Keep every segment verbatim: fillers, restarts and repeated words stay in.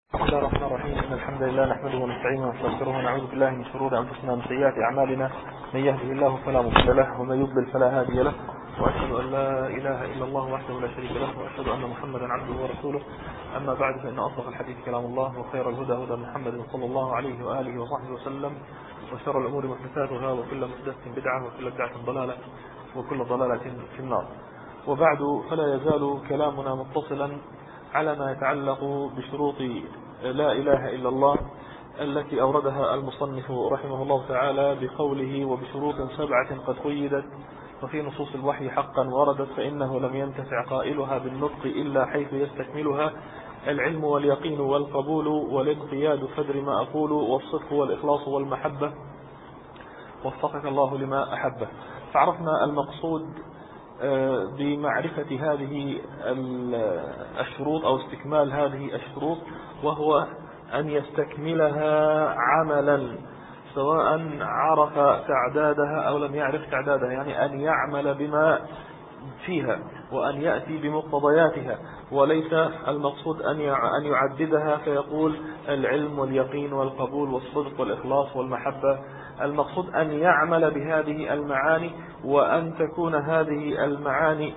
بسم الله الرحمن الرحيم. إن الحمد لله نحمده ونستعينه ونستغفره ونعوذ بالله من شرور أنفسنا ومن سيئات أعمالنا. من يهده الله فلا مضل له ومن يضلل فلا هادي له، وأشهد أن لا إله إلا الله وحده لا شريك له، وأشهد أن محمدا عبده ورسوله. أما بعد، فإن أصدق الحديث كلام الله، وخير الهدى هدى محمد صلى الله عليه وآله وصحبه وسلم، وشر الأمور محدثاتها، وكل محدثة بدعة، وكل بدعة ضلالة، وكل ضلالة في النار. وبعد، فلا يزال كلامنا متصلا على ما يتعلق بشروط لا إله إلا الله التي أوردها المصنف رحمه الله تعالى بقوله: وبشروط سبعة قد قيدت وفي نصوص الوحي حقا وردت، فإنه لم ينتفع قائلها بالنطق إلا حيث يستكملها: العلم واليقين والقبول والانقياد فدر ما أقول، والصدق والإخلاص والمحبة، وفقك الله لما أحبه. فعرفنا المقصود بمعرفة هذه الشروط أو استكمال هذه الشروط، وهو أن يستكملها عملا، سواء عرف تعدادها أو لم يعرف تعدادها، يعني أن يعمل بما فيها وأن يأتي بمقتضياتها، وليس المقصود أن يعددها فيقول العلم واليقين والقبول والصدق والإخلاص والمحبة. المقصود أن يعمل بهذه المعاني، وأن تكون هذه المعاني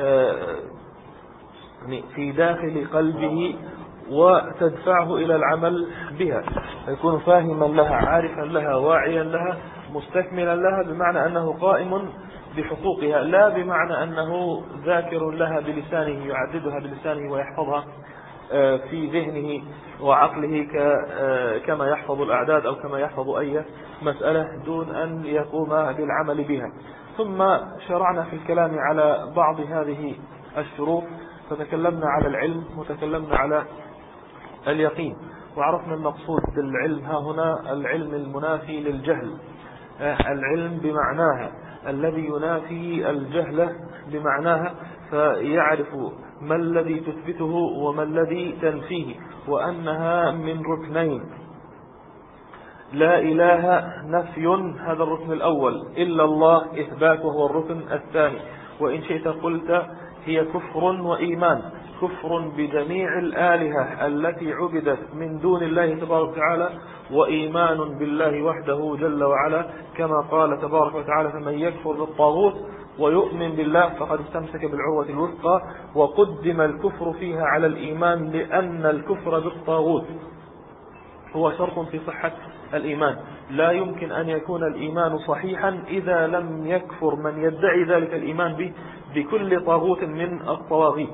في داخل قلبه وتدفعه إلى العمل بها، يكون فاهما لها، عارفا لها، واعيا لها، مستكملا لها، بمعنى أنه قائم بحقوقها، لا بمعنى أنه ذاكر لها بلسانه يعددها بلسانه ويحفظها في ذهنه وعقله كما يحفظ الأعداد أو كما يحفظ أي مسألة، دون أن يقوم بالعمل بها. ثم شرعنا في الكلام على بعض هذه الشروط، فتكلمنا على العلم وتكلمنا على اليقين، وعرفنا المقصود بالعلم ها هنا العلم المنافي للجهل، العلم بمعناها الذي ينافي الجهل بمعناها، فيعرف ما الذي تثبته وما الذي تنفيه، وأنها من ركنين: لا إله نفي، هذا الركن الأول، إلا الله إثبات، وهو الركن الثاني. وإن شئت قلت هي كفر وإيمان، كفر بجميع الآلهة التي عبدت من دون الله تبارك وتعالى، وإيمان بالله وحده جل وعلا، كما قال تبارك وتعالى: فمن يكفر بالطاغوت ويؤمن بالله فقد استمسك بالعروة الوثقى. وقدم الكفر فيها على الإيمان، لأن الكفر بالطاغوت هو شرط في صحة الإيمان. لا يمكن أن يكون الإيمان صحيحا إذا لم يكفر من يدعي ذلك الإيمان به بكل طاغوت من الطواغيت.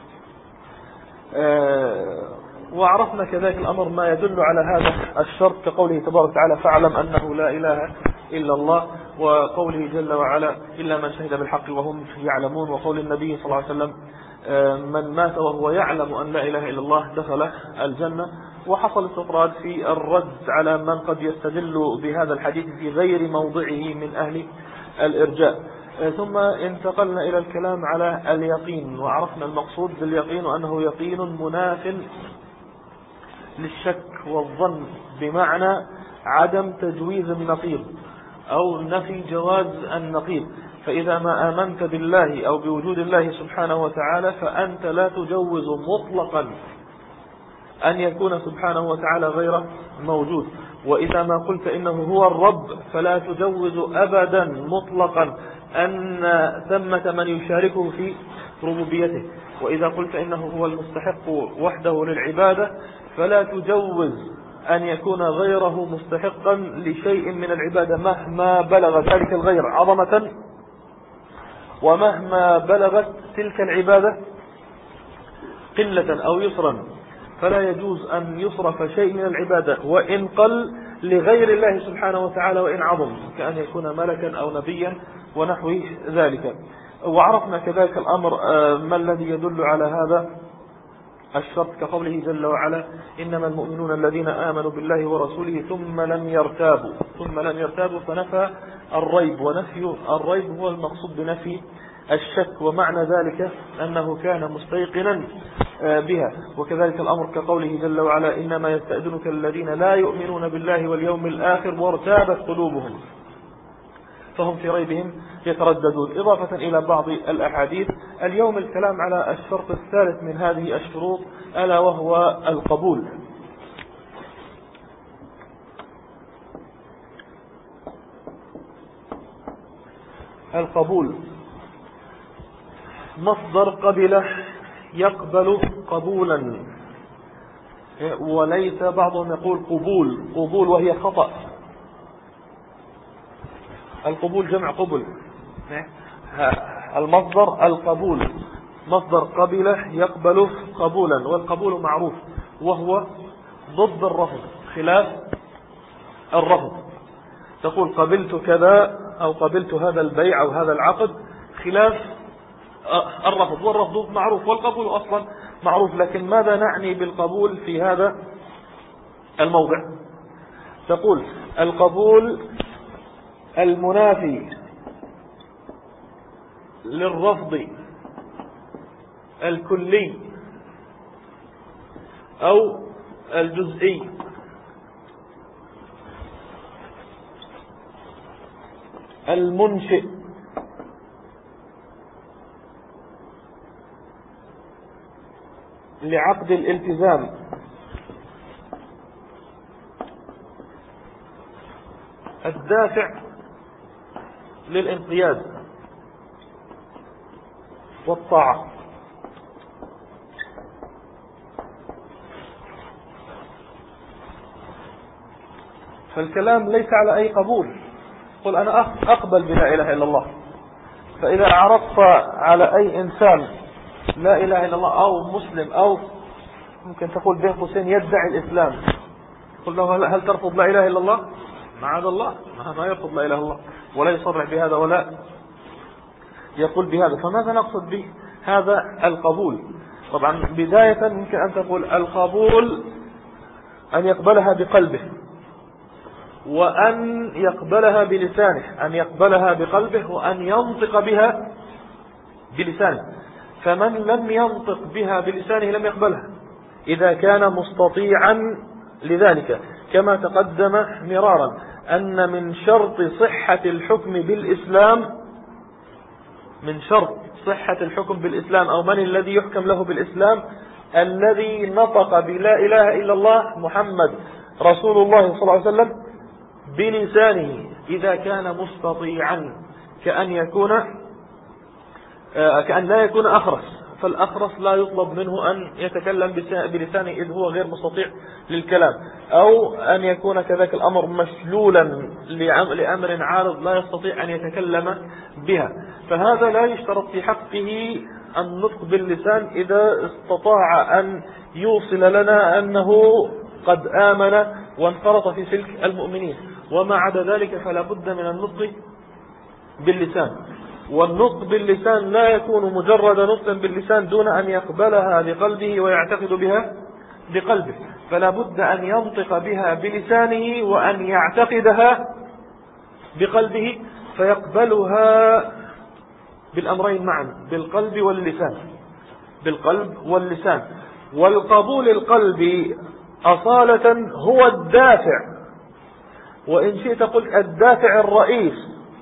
آه وعرفنا كذلك الأمر ما يدل على هذا الشرط، كقوله تبارك وتعالى: فاعلم أنه لا إله إلا الله، وقوله جل وعلا: إلا من شهد بالحق وهم يعلمون، وقول النبي صلى الله عليه وسلم: آه من مات وهو يعلم أن لا إله إلا الله دخل الجنة. وحصل استطراد في الرد على من قد يستدل بهذا الحديث في غير موضعه من أهل الإرجاء. ثم انتقلنا إلى الكلام على اليقين، وعرفنا المقصود باليقين أنه يقين مناف للشك والظن، بمعنى عدم تجويز النقيض أو نفي جواز النقيض. فإذا ما آمنت بالله أو بوجود الله سبحانه وتعالى، فأنت لا تجوز مطلقا أن يكون سبحانه وتعالى غير موجود. وإذا ما قلت إنه هو الرب، فلا تجوز أبدا مطلقا أن ثمة من يشاركه في ربوبيته. وإذا قلت إنه هو المستحق وحده للعبادة، فلا تجوز أن يكون غيره مستحقا لشيء من العبادة، مهما بلغ ذلك الغير عظمة، ومهما بلغت تلك العبادة قلة أو يسرا، فلا يجوز أن يصرف شيء من العبادة وإن قل لغير الله سبحانه وتعالى وإن عظم، كأن يكون ملكا أو نبيا ونحو ذلك. وعرفنا كذلك الأمر ما الذي يدل على هذا الشرط، كقوله جل وعلا: إنما المؤمنون الذين آمنوا بالله ورسوله ثم لم يرتابوا ثم لم يرتابوا فنفى الريب، ونفي الريب هو المقصود بنفي الشك، ومعنى ذلك أنه كان مستيقنا بها. وكذلك الأمر كقوله جل وعلا: إنما يستأذنك الذين لا يؤمنون بالله واليوم الآخر وارتابت قلوبهم فهم في ريبهم يترددون، إضافة إلى بعض الأحاديث. اليوم الكلام على الشرط الثالث من هذه الشروط، ألا وهو القبول. القبول مصدر قبل يقبل قبولا، وليس بعضهم يقول قبول قبول وهي خطأ. القبول جمع قبل. المصدر القبول مصدر قبل يقبل قبولا، والقبول معروف وهو ضد الرفض، خلاف الرفض. تقول قبلت كذا أو قبلت هذا البيع أو هذا العقد، خلاف الرفض، والرفض معروف والقبول أصلا معروف. لكن ماذا نعني بالقبول في هذا الموضع؟ تقول القبول المنافي للرفض الكلي أو الجزئي، المنشئ لعقد الالتزام، الدافع للانقياد والطاعة. فالكلام ليس على أي قبول. قل أنا أقبل بلا إله إلا الله، فإذا عرضت على أي إنسان لا إله إلا الله أو مسلم أو ممكن تقول بين قوسين يدعي الإسلام، قل له هل ترفض لا إله إلا الله؟ معاذ الله، ما يرفض لا إله إلا الله ولا يصرح بهذا ولا يقول بهذا. فماذا نقصد به هذا القبول؟ طبعا بداية يمكن أن تقول القبول أن يقبلها بقلبه، وأن يقبلها بلسانه، أن يقبلها بقلبه وأن ينطق بها بلسانه. فمن لم ينطق بها بلسانه لم يقبلها إذا كان مستطيعا لذلك، كما تقدم مرارا أن من شرط صحة الحكم بالإسلام من شرط صحة الحكم بالإسلام أو من الذي يحكم له بالإسلام الذي نطق بلا إله إلا الله محمد رسول الله صلى الله عليه وسلم بلسانه، إذا كان مستطيعا، كأن يكون كأن لا يكون أخرس، فالأخرس لا يطلب منه أن يتكلم بلسانه إذ هو غير مستطيع للكلام، أو أن يكون كذلك الأمر مشلولا لأمر عارض لا يستطيع أن يتكلم بها. فهذا لا يشترط في حقه النطق باللسان إذا استطاع أن يوصل لنا أنه قد آمن وانفرط في سلك المؤمنين. وما عدا ذلك فلا بد من النطق باللسان. والنطق باللسان لا يكون مجرد نطق باللسان دون أن يقبلها بقلبه ويعتقد بها بقلبه، فلا بد أن ينطق بها بلسانه وأن يعتقدها بقلبه فيقبلها بالأمرين معا، بالقلب واللسان، بالقلب واللسان. والقبول القلبي أصالة هو الدافع، وإن شئت قلت الدافع الرئيس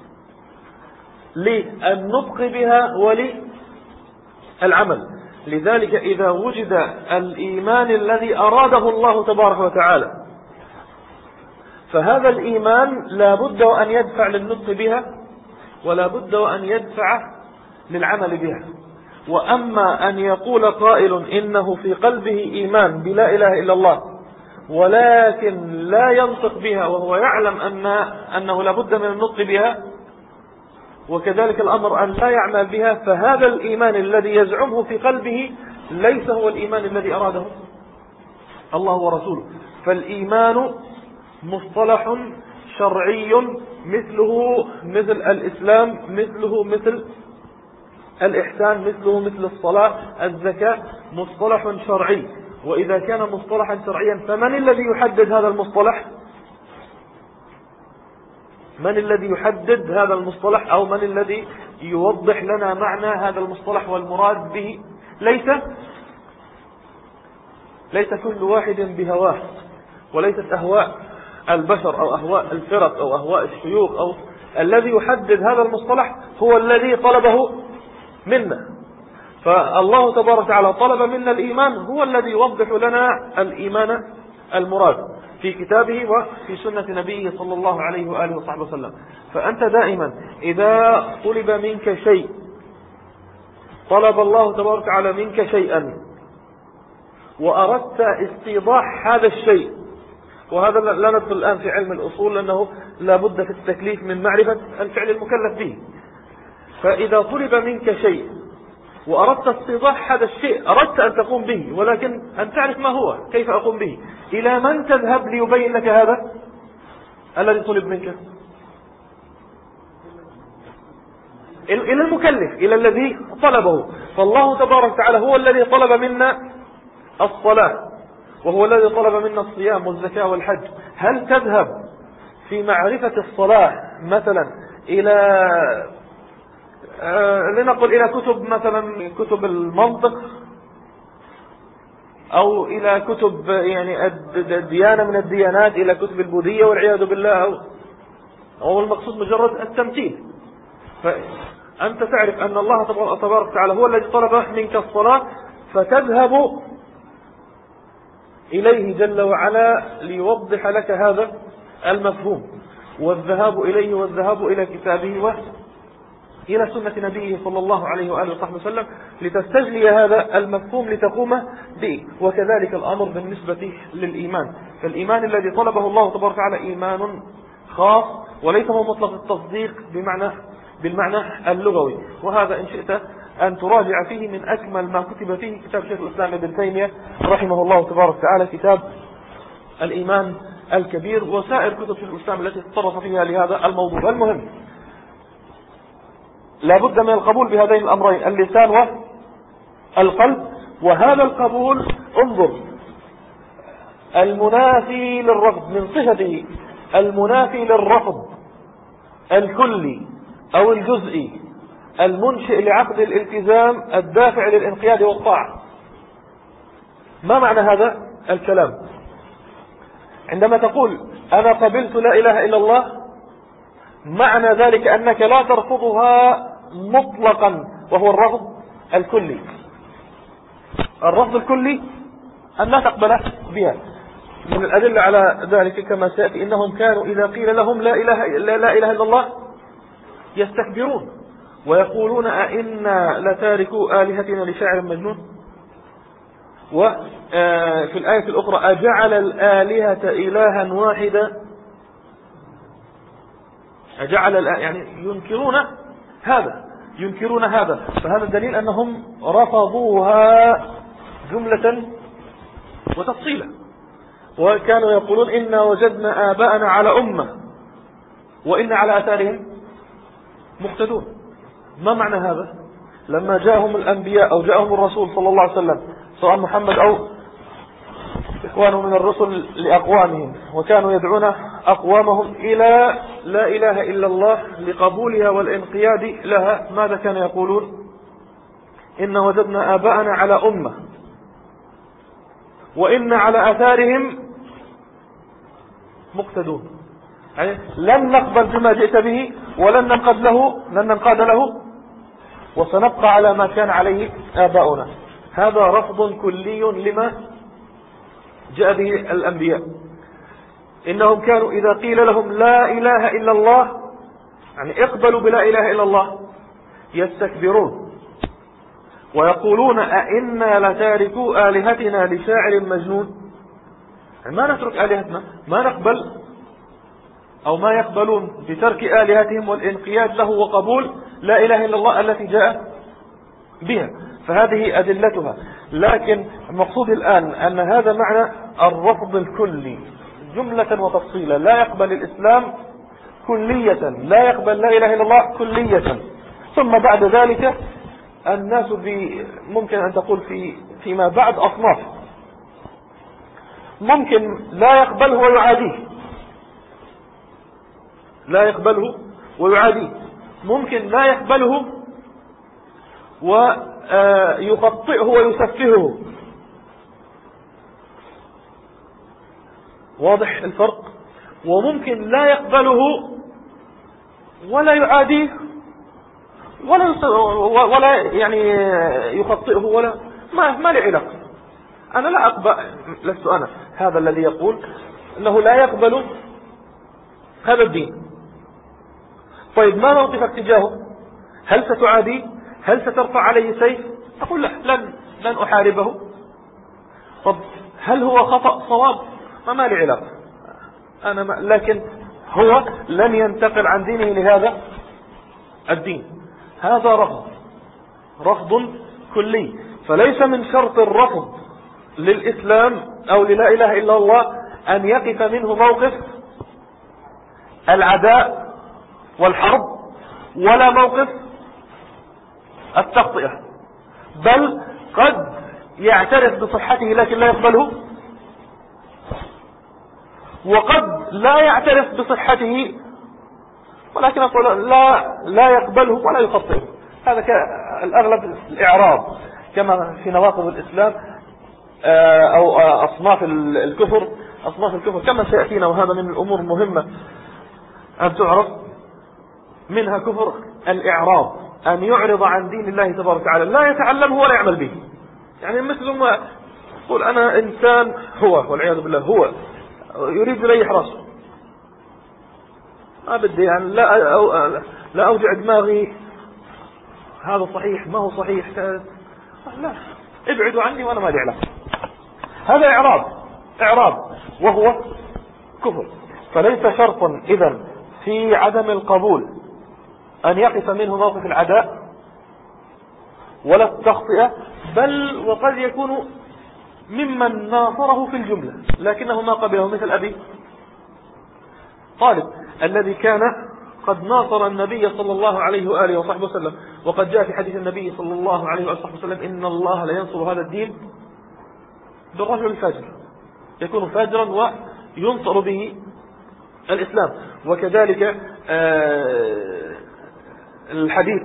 للنطق بها وللعمل. لذلك إذا وجد الإيمان الذي أراده الله تبارك وتعالى فهذا الإيمان لا بد وأن يدفع للنطق بها ولا بد وأن يدفع للعمل بها. وأما أن يقول قائل إنه في قلبه إيمان بلا إله إلا الله ولكن لا ينطق بها وهو يعلم أن أنه لا بد من النطق بها، وكذلك الأمر أن لا يعمل بها، فهذا الإيمان الذي يزعمه في قلبه ليس هو الإيمان الذي أراده الله ورسوله. فالإيمان مصطلح شرعي مثله مثل الإسلام، مثله مثل الإحسان، مثله مثل الصلاة، الزكاة، مصطلح شرعي. وإذا كان مصطلحا شرعيا فمن الذي يحدد هذا المصطلح؟ من الذي يحدد هذا المصطلح أو من الذي يوضح لنا معنى هذا المصطلح والمراد به؟ ليس ليس كل واحد بهواه، وليست أهواء البشر أو أهواء الفرق أو أهواء الشيوخ، أو الذي يحدد هذا المصطلح هو الذي طلبه منا. فالله تبارك وتعالى طلب منا الإيمان، هو الذي يوضح لنا الإيمان المراد في كتابه وفي سنة نبيه صلى الله عليه وآله وصحبه وسلم. فأنت دائما إذا طلب منك شيء، طلب الله تبارك وتعالى منك شيئا وأردت استيضاح هذا الشيء، وهذا لا ندخل الآن في علم الأصول لأنه لا بد في التكليف من معرفة الفعل المكلف به. فإذا طلب منك شيء وأردت استيضاح هذا الشيء، أردت أن تقوم به ولكن أن تعرف ما هو، كيف أقوم به، إلى من تذهب ليبين لك هذا الذي طلب منك؟ إلى المكلف، إلى الذي طلبه. فالله تبارك وتعالى هو الذي طلب منا الصلاة، وهو الذي طلب منا الصيام والزكاة والحج. هل تذهب في معرفة الصلاة مثلا إلى آه لنقل إلى كتب مثلا كتب المنطق أو إلى كتب يعني الديانة من الديانات، إلى كتب البوذية والعياذ بالله، أو, أو المقصود مجرد التمثيل؟ فأنت تعرف أن الله تبارك وتعالى هو الذي طلب منك الصلاة، فتذهب إليه جل وعلا ليوضح لك هذا المفهوم، والذهاب إليه والذهاب إلى كتابه وإلى سنة نبيه صلى الله عليه وآله وصحبه وسلم لتستجلي هذا المفهوم لتقوم به. وكذلك الأمر بالنسبة للإيمان، فالإيمان الذي طلبه الله تبارك وتعالى إيمان خاص وليس هو مطلق التصديق بمعنى بالمعنى اللغوي. وهذا إن شئت أن تراجع فيه من أكمل ما كتب فيه كتاب شيخ الإسلام ابن تيمية رحمه الله تبارك وتعالى، كتاب الإيمان الكبير، وسائر كتب شيخ الإسلام التي تطرق فيها لهذا الموضوع. المهم لا بد من القبول بهذين الأمرين، اللسان والقلب. وهذا القبول انظر المنافي للرفض من صفته، المنافي للرفض الكلي أو الجزئي المنشئ لعقد الالتزام الدافع للانقياد والطاعة. ما معنى هذا الكلام؟ عندما تقول أنا قبلت لا إله إلا الله، معنى ذلك أنك لا ترفضها مطلقا، وهو الرفض الكلي. الرفض الكلي أن لا تقبل بها. من الأدلة على ذلك كما سيأتي إنهم كانوا إذا قيل لهم لا إله إلا, لا إله إلا الله يستكبرون ويقولون أئنا لتاركوا آلهتنا لشاعر مجنون. وفي الآية الأخرى أجعل الآلهة إلها واحدا، أجعل يعني ينكرون هذا ينكرون هذا فهذا دليل أنهم رفضوها جملة وتفصيلا. وكانوا يقولون إنا وجدنا آباءنا على أمة وإنا على آثارهم مقتدون. ما معنى هذا؟ لما جاءهم الأنبياء أو جاءهم الرسول صلى الله عليه وسلم سواء محمد أو إخوانه من الرسل لأقوامهم، وكانوا يدعون أقوامهم إلى لا إله إلا الله لقبولها والانقياد لها، ماذا كان يقولون؟ إن وجدنا آباءنا على أمة وإن على آثارهم مقتدون، يعني لن نقبل بما جئت به ولن ننقاد له لن ننقاد له وسنبقى على ما كان عليه آباؤنا. هذا رفض كلي لما جاء به الأنبياء. إنهم كانوا إذا قيل لهم لا إله إلا الله، يعني اقبلوا بلا إله إلا الله، يستكبرون ويقولون أئنا لتاركوا آلهتنا لشاعر مجنون. يعني ما نترك آلهتنا، ما نقبل أو ما يقبلون بترك آلهتهم والانقياد له وقبول لا إله إلا الله التي جاء بها. فهذه أدلتها. لكن المقصود الآن أن هذا معنى الرفض الكلي جملة وتفصيلا. لا يقبل الإسلام كلية، لا يقبل لا إله إلا الله كلية. ثم بعد ذلك الناس ممكن أن تقول في فيما بعد أصناف، ممكن لا يقبله ويعاديه، لا يقبله ويعاديه، ممكن لا يقبله ويخطئه ويسفهه. واضح الفرق؟ وممكن لا يقبله ولا يعاديه ولا ولا يعني يخطئه ولا ما ما له علاقة. أنا لا أقبل، لست أنا هذا الذي يقول أنه لا يقبل هذا الدين. طيب ما موقفك تجاهه؟ هل ستعادي؟ هل سترفع عليه سيف؟ أقول لا، لن, لن أحاربه. طب هل هو خطأ صواب؟ ما ما لي علاقة أنا ما، لكن هو لن ينتقل عن دينه لهذا الدين. هذا رفض، رفض كلي. فليس من شرط الرفض للإسلام أو للا إله إلا الله أن يقف منه موقف العداء والحرب ولا موقف التخطئة، بل قد يعترف بصحته لكن لا يقبله، وقد لا يعترف بصحته ولكن أقول لا لا يقبله ولا يخطئه. هذا الأغلب الإعراض كما في نواقض الإسلام أو أصناف الكفر، أصناف الكفر كما سيأتينا، وهذا من الأمور المهمة أن تعرف. منها كفر الإعراض، أن يعرض عن دين الله تبارك وتعالى، لا يتعلمه ولا يعمل به. يعني مثل ما يقول أنا إنسان، هو والعياذ بالله هو يريد يريح راسه، ما بدي يعني لا أو لا أوجع دماغي، هذا صحيح ما هو صحيح، لا ابعدوا عني وأنا ما لي علاقة. هذا إعراض، إعراض وهو كفر. فليس شرطا إذن في عدم القبول أن يقف منه موقف العداء ولا التخطئة، بل وقد يكون ممن ناصره في الجملة لكنه ما قبله، مثل أبي طالب الذي كان قد ناصر النبي صلى الله عليه وآله وصحبه وسلم. وقد جاء في حديث النبي صلى الله عليه وآله وصحبه وسلم إن الله لا ينصر هذا الدين بالرجل الفاجر، يكون فاجرا وينصر به الإسلام. وكذلك الحديث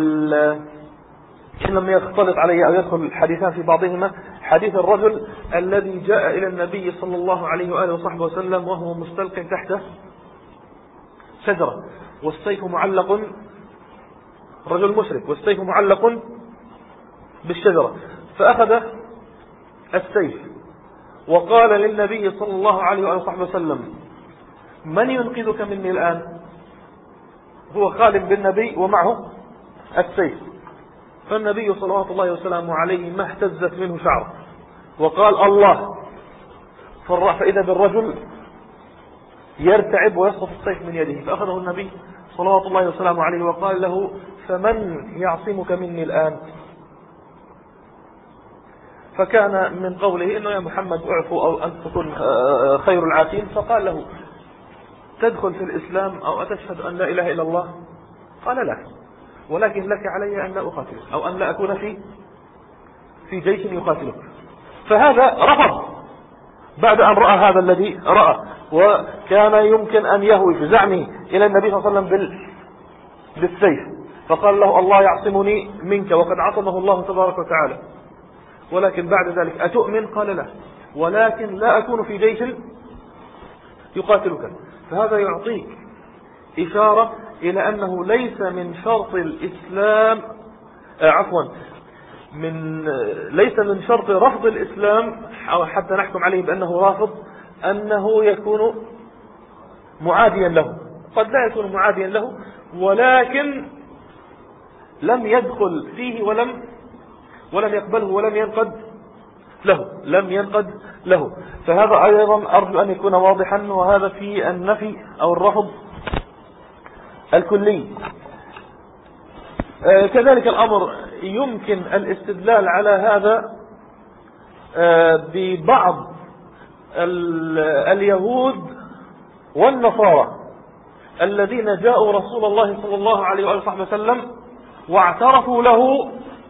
إن لم يختلط عليه أو يدخل الحديثان في بعضهما، حديث الرجل الذي جاء إلى النبي صلى الله عليه وآله وصحبه وسلم وهو مستلق تحت شجرة والسيف معلق، رجل مشرك والسيف معلق بالشجرة، فأخذ السيف وقال للنبي صلى الله عليه وآله وصحبه وسلم من ينقذك مني الآن؟ هو خالد بالنبي ومعه السيف. فالنبي صلى الله عليه وسلم عليه ما اهتزت منه شعره وقال الله، فإذا بالرجل يرتعب ويسقط السيف من يده، فأخذه النبي صلى الله عليه وسلم عليه وقال له فمن يعصمك مني الآن؟ فكان من قوله إنه يا محمد اعفو أو أن تكون خير العافين، فقال له تدخل في الإسلام أو أتشهد أن لا إله إلا الله؟ قال لا، ولكن لك علي أن لا أقاتلك أو أن لا أكون في في جيش يقاتلك. فهذا رفض بعد أن رأى هذا الذي رأى، وكان يمكن أن يهوي بزعمه إلى النبي صلى الله عليه وسلم بالسيف، فقال له الله يعصمني منك وقد عصمه الله تبارك وتعالى. ولكن بعد ذلك أتؤمن؟ قال لا، ولكن لا أكون في جيش يقاتلك. فهذا يعطيك إشارة إلى أنه ليس من شرط الإسلام آه عفوا من ليس من شرط رفض الإسلام أو حتى نحكم عليه بأنه رافض أنه يكون معاديا له. قد لا يكون معاديا له ولكن لم يدخل فيه ولم ولم يقبله ولم ينقد له لم ينقد له. فهذا أيضا أرجو أن يكون واضحا، وهذا في النفي أو الرفض الكلي. آه كذلك الأمر يمكن الاستدلال على هذا آه ببعض اليهود والنصارى الذين جاءوا رسول الله صلى الله عليه وآله وسلم واعترفوا له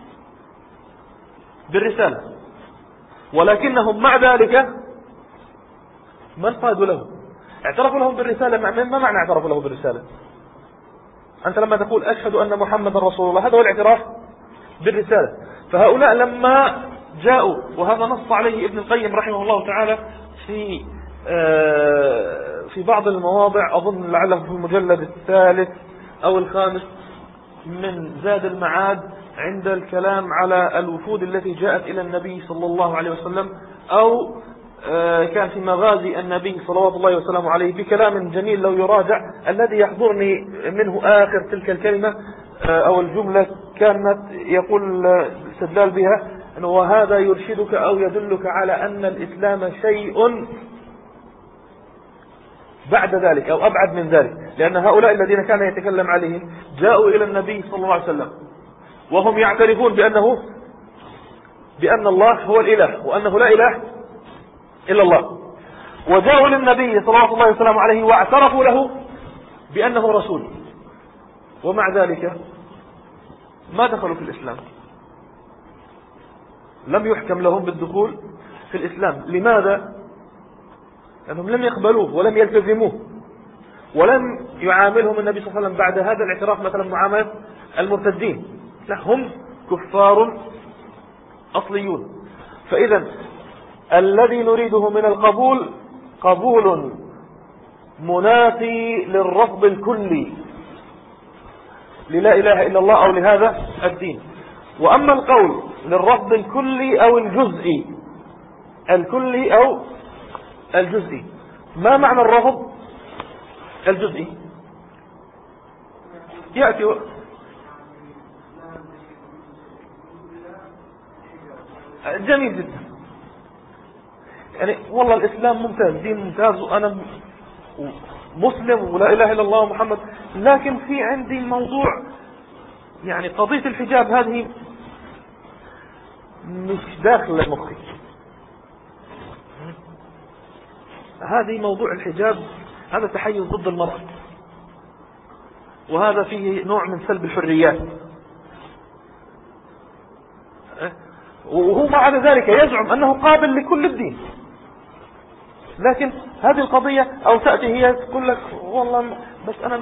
بالرسالة، ولكنهم مع ذلك ما انقادوا له. اعترفوا لهم بالرسالة، ما معنى اعترفوا له بالرسالة؟ أنت لما تقول أشهد أن محمد رسول الله هذا هو الاعتراف بالرسالة. فهؤلاء لما جاءوا، وهذا نص عليه ابن القيم رحمه الله تعالى في في بعض المواضع، أظن لعله في المجلد الثالث أو الخامس من زاد المعاد عند الكلام على الوفود التي جاءت إلى النبي صلى الله عليه وسلم أو كان في مغازي النبي صلوات الله وسلامه عليه بكلام جميل لو يراجع. الذي يحضرني منه آخر تلك الكلمة أو الجملة كانت يقول استدلال بها أنه وهذا يرشدك أو يدلك على أن الإسلام شيء بعد ذلك أو أبعد من ذلك، لأن هؤلاء الذين كان يتكلم عليهم جاءوا إلى النبي صلى الله عليه وسلم وهم يعترفون بأنه بأن الله هو الإله وأنه لا إله إلا الله، وجاءوا للنبي صلى الله عليه وسلم عليه واعترفوا له بأنه رسول، ومع ذلك ما دخلوا في الإسلام، لم يحكم لهم بالدخول في الإسلام. لماذا؟ لأنهم لم يقبلوه ولم يلتزموه، ولم يعاملهم النبي صلى الله عليه وسلم بعد هذا الاعتراف مثلا معاملة المرتدين، لا هم كفار أصليون. فإذا الذي نريده من القبول قبول منافي للرفض الكلي للا إله إلا الله أو لهذا الدين. وأما القول للرفض الكلي أو الجزئي، الكلي أو الجزئي، ما معنى الرفض الجزئي؟ يأتي و... جميل جدا، يعني والله الإسلام ممتاز، دين ممتاز، وأنا مسلم ولا إله إلا الله محمد، لكن في عندي موضوع يعني قضية الحجاب هذه مش داخل مخي، هذه موضوع الحجاب هذا تحيز ضد المرأة، وهذا فيه نوع من سلب الحريات، وهو مع ذلك يزعم أنه قابل لكل الدين. لكن هذه القضية أو تأتي هي تقول لك والله بس أنا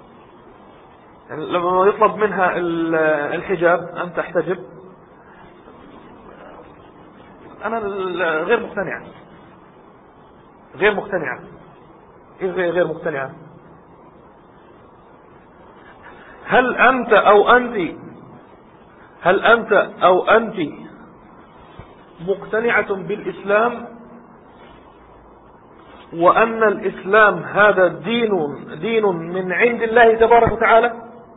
لما يطلب منها الحجاب أن تحتجب أنا غير مقتنعة غير مقتنعة إيه غير مقتنعة؟ هل أنت أو أنت هل أنت أو أنت مقتنعة بالإسلام وأن الإسلام هذا دين دين من عند الله تبارك وتعالى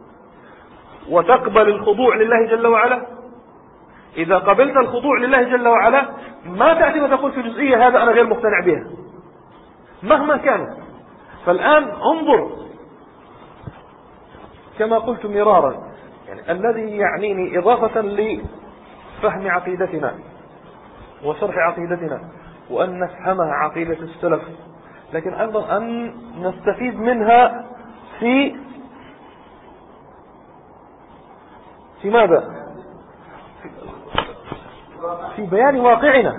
وتقبل الخضوع لله جل وعلا؟ إذا قبلت الخضوع لله جل وعلا ما تأتي وتقول في جزئية هذا أنا غير مقتنع بها مهما كانت. فالآن انظر كما قلت مرارا، يعني الذي يعنيني إضافة لفهم عقيدتنا وشرح عقيدتنا وأن نفهمها عقيدة السلف، لكن أيضا أن نستفيد منها في في ماذا؟ في بيان واقعنا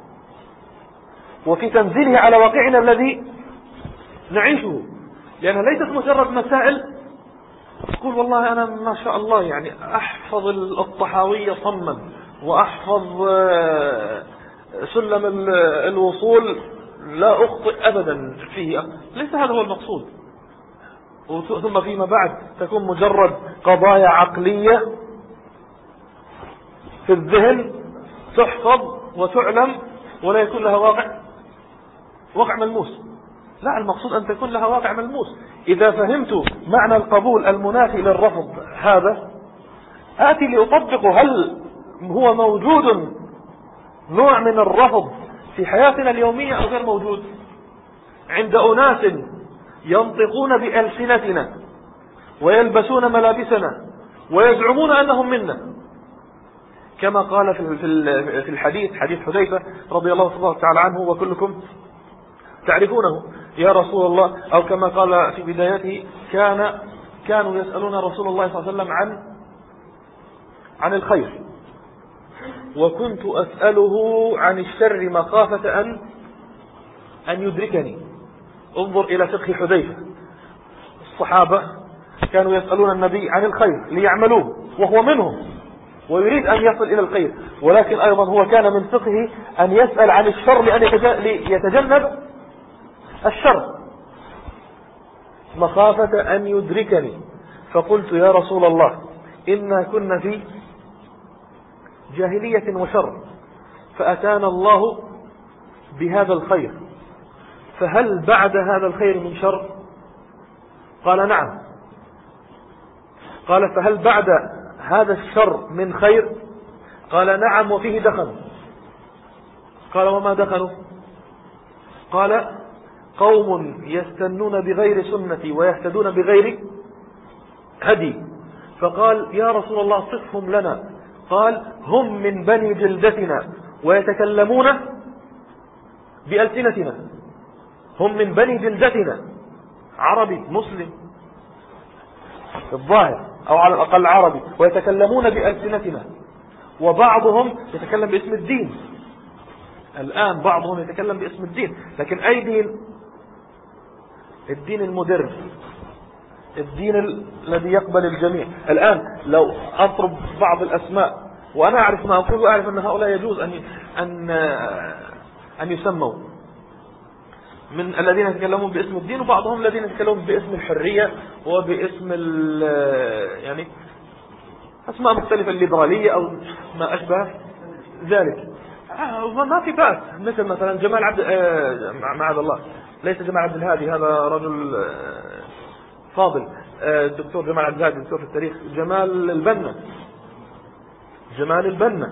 وفي تنزيله على واقعنا الذي نعيشه، لأنها ليست مجرد مسائل تقول والله أنا ما شاء الله يعني أحفظ الطحاوية صما وأحفظ سلم الوصول لا أخطئ أبدا فيه، ليس هذا هو المقصود. ثم فيما بعد تكون مجرد قضايا عقلية في الذهن تحفظ وتعلم ولا يكون لها واقع واقع ملموس. لا، المقصود أن تكون لها واقع ملموس. إذا فهمت معنى القبول المنافي للرفض هذا آتي لأطبقه. هل هو موجود نوع من الرفض في حياتنا اليومية أو غير موجود؟ عند أناس ينطقون بألسنتنا ويلبسون ملابسنا ويزعمون أنهم منا، كما قال في الحديث حديث حذيفة رضي الله تعالى عنه وكلكم تعرفونه يا رسول الله، أو كما قال في بدايته كان كانوا يسألون رسول الله صلى الله عليه وسلم عن عن الخير وكنت أسأله عن الشر مخافة أن أن يدركني. انظر إلى فقه حذيفة. الصحابة كانوا يسألون النبي عن الخير ليعملوه وهو منهم ويريد أن يصل إلى الخير، ولكن أيضا هو كان من فقهه أن يسأل عن الشر لأن يتجنب الشر مخافة أن يدركني. فقلت يا رسول الله إنا كنا في جاهلية وشر فأتانا الله بهذا الخير، فهل بعد هذا الخير من شر؟ قال نعم. قال فهل بعد هذا الشر من خير؟ قال نعم وفيه دخن. قال وما دخنوا؟ قال قوم يستنون بغير سنتي ويهتدون بغير هدي. فقال يا رسول الله صفهم لنا. قال هم من بني جلدتنا ويتكلمون بألسنتنا. هم من بني جلدتنا، عربي مسلم الظاهر أو على الأقل عربي، ويتكلمون بألسنتنا. وبعضهم يتكلم باسم الدين. الآن بعضهم يتكلم باسم الدين، لكن أي دين؟ الدين المدر، الدين الذي يقبل الجميع. الآن لو أضرب بعض الأسماء وأنا أعرف ما أقول وأعرف أن هؤلاء يجوز أن أن أن يسموا من الذين يتكلمون باسم الدين، وبعضهم الذين يتكلمون باسم الحرية وباسم يعني أسماء مختلفة، الليبرالية أو ما أشبه ذلك. ما في بأس، مثل مثلا جمال عبد معاذ الله، ليس جمال عبد الهادي، هذا رجل فاضل، الدكتور جمال عبد الهادي دكتور في التاريخ. جمال البنا، جمال البنا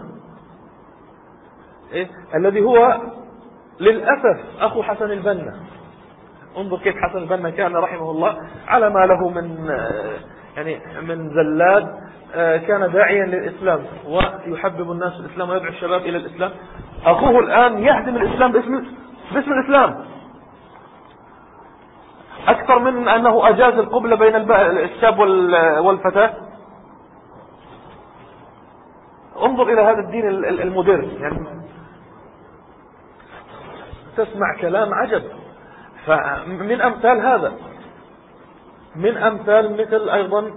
إيه؟ الذي هو للأسف أخو حسن البنا. انظر كيف حسن البنا كان رحمه الله على ما له من يعني من زلات، كان داعيا للإسلام ويحبب الناس الإسلام ويدعو الشباب إلى الإسلام. أخوه الآن يهدم الإسلام باسم باسم الإسلام، أكثر من أنه أجاز القبلة بين الشاب والفتاة. انظر إلى هذا الدين المدر، يعني تسمع كلام عجب. فمن أمثال هذا، من أمثال مثل أيضا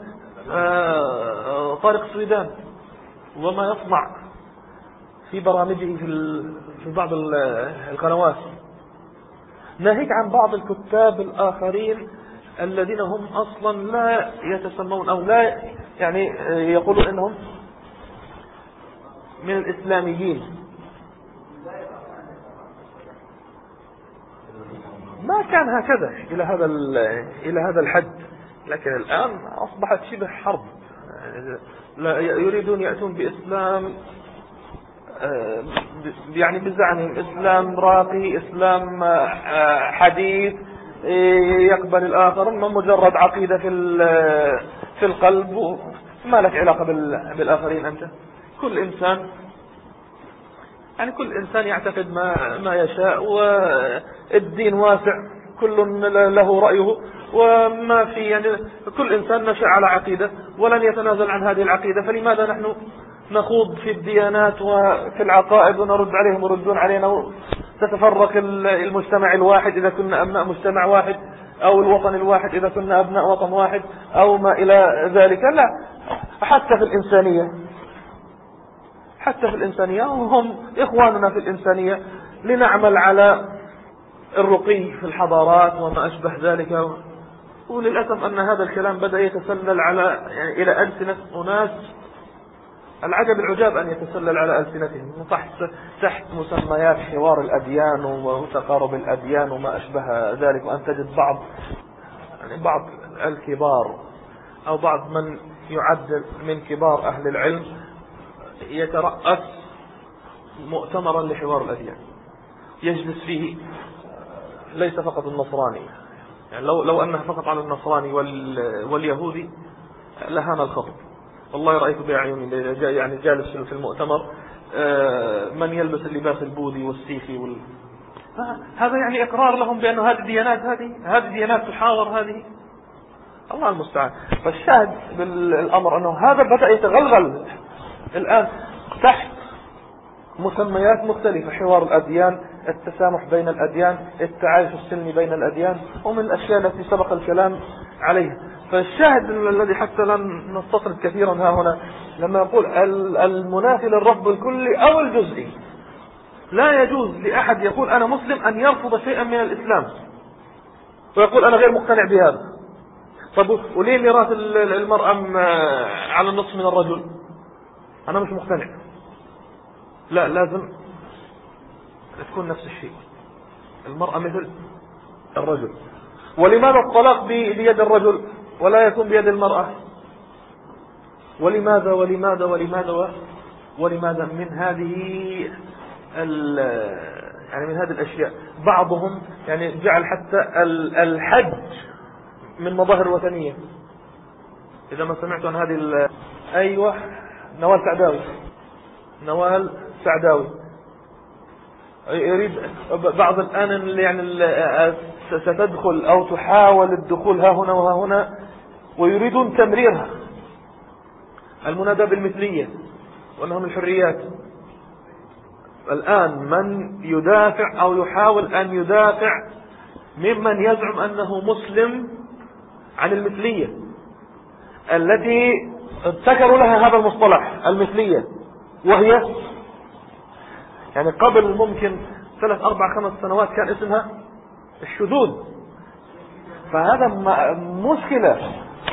طارق السويدان وما يصنع في برامجه في بعض القنوات، ناهيك عن بعض الكتاب الآخرين الذين هم أصلا لا يتسمون أو لا يعني يقولون إنهم من الإسلاميين. ما كان هكذا إلى هذا إلى هذا الحد، لكن الآن أصبحت شبه حرب. لا يريدون يأتون بإسلام يعني بزعمهم إسلام راقي، إسلام حديث يقبل الآخر، ما مجرد عقيدة في في القلب، ما لك علاقة بالآخرين. أنت كل إنسان يعني كل إنسان يعتقد ما ما يشاء، والدين واسع، كل له رأيه، وما في يعني كل إنسان نشأ على عقيدة ولن يتنازل عن هذه العقيدة. فلماذا نحن نخوض في الديانات وفي العقائد ونرد عليهم ويردون علينا؟ تتفرق المجتمع الواحد إذا كنا أبناء مجتمع واحد، أو الوطن الواحد إذا كنا أبناء وطن واحد، أو ما إلى ذلك. لا، حتى في الإنسانية، حتى في الإنسانية هم إخواننا في الإنسانية، لنعمل على الرقي في الحضارات وما أشبه ذلك. وللأسف أن هذا الكلام بدأ يتسلل على يعني إلى ألسنة أناس، العجب العجاب أن يتسلل على ألسنتهم تحت تحت مسميات حوار الأديان وتقارب الأديان وما أشبه ذلك. وأن تجد بعض يعني بعض الكبار أو بعض من يعد من كبار أهل العلم يترأس مؤتمرا لحوار الأديان، يجلس فيه ليس فقط النصراني، يعني لو لو أنه فقط على النصراني واليهودي لهان الخطب. والله رأيت بأعيني يعني جالس في المؤتمر من يلبس اللباس البوذي والسيخي وال... هذا يعني إقرار لهم بأن هذه الديانات هذه هذه ديانات تحاور هذه. الله المستعان. فالشاهد بالأمر أنه هذا بدأ يتغلغل الآن تحت مسميات مختلفة: حوار الأديان، التسامح بين الأديان، التعايش السلمي بين الأديان، ومن الأشياء التي سبق الكلام عليها. فالشاهد الذي حتى لن نستطرد كثيرا ها هنا لما يقول المنافي للرفض الكلي أو الجزئي، لا يجوز لأحد يقول أنا مسلم أن يرفض شيئا من الإسلام ويقول أنا غير مقتنع بهذا. طب وليه ميراث المرأة على النصف من الرجل؟ أنا مش مقتنع. لا، لازم تكون نفس الشيء، المرأة مثل الرجل. ولماذا الطلاق بيد الرجل ولا يكون بيد المرأة؟ ولماذا ولماذا ولماذا ولماذا من هذه يعني من هذه الأشياء. بعضهم يعني جعل حتى الحج من مظاهر وثنية. إذا ما سمعت عن هذه أيوة نوال سعداوي، نوال سعداوي يريد بعض الآن يعني ستدخل أو تحاول الدخول ها هنا وها هنا ويريدون تمريرها، المنادى بالمثلية وأنهم الحريات. الآن من يدافع أو يحاول أن يدافع ممن يزعم أنه مسلم عن المثلية التي ابتكروا لها هذا المصطلح المثلية، وهي يعني قبل ممكن ثلاث أربع خمس سنوات كان اسمها الشذوذ. فهذا مشكلة.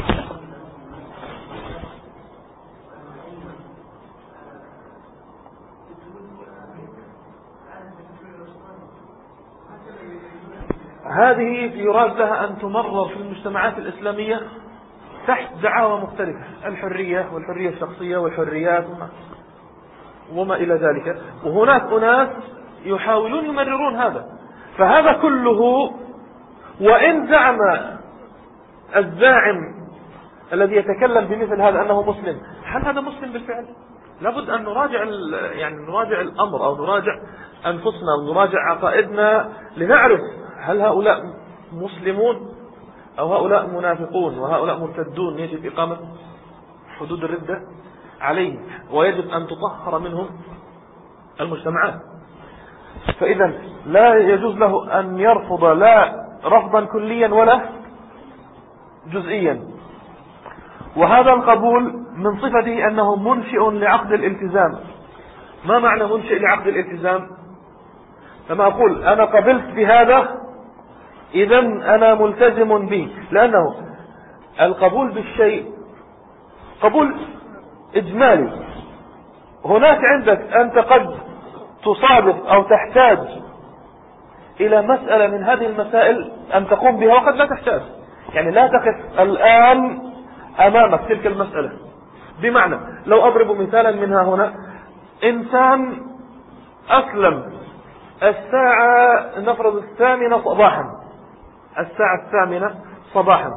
هذه يراد لها أن تمرر في المجتمعات الإسلامية تحت دعاوى مختلفة، الحرية والحرية الشخصية والحريات وما إلى ذلك. وهناك أناس يحاولون يمررون هذا. فهذا كله، وإن زعم الزاعم الذي يتكلم بمثل هذا أنه مسلم، هل هذا مسلم بالفعل؟ لابد أن نراجع يعني نراجع الأمر أو نراجع أنفسنا ونراجع عقائدنا لنعرف هل هؤلاء مسلمون أو هؤلاء منافقون وهؤلاء مرتدون يجب إقامة حدود الردة عليهم، ويجب أن تطهر منهم المجتمعات. فإذا لا يجوز له أن يرفض لا رفضا كليا ولا جزئيا. وهذا القبول من صفته أنه منشئ لعقد الالتزام. ما معنى منشئ لعقد الالتزام؟ لما أقول أنا قبلت بهذا إذا أنا ملتزم به، لأنه القبول بالشيء قبول إجمالي. هناك عندك أنت قد تصادف أو تحتاج إلى مسألة من هذه المسائل أن تقوم بها وقد لا تحتاج، يعني لا تقف الآن أمامك تلك المسألة. بمعنى لو أضرب مثالا منها هنا، إنسان أسلم الساعة نفرض الثامنة صباحا، الساعة الثامنة صباحا،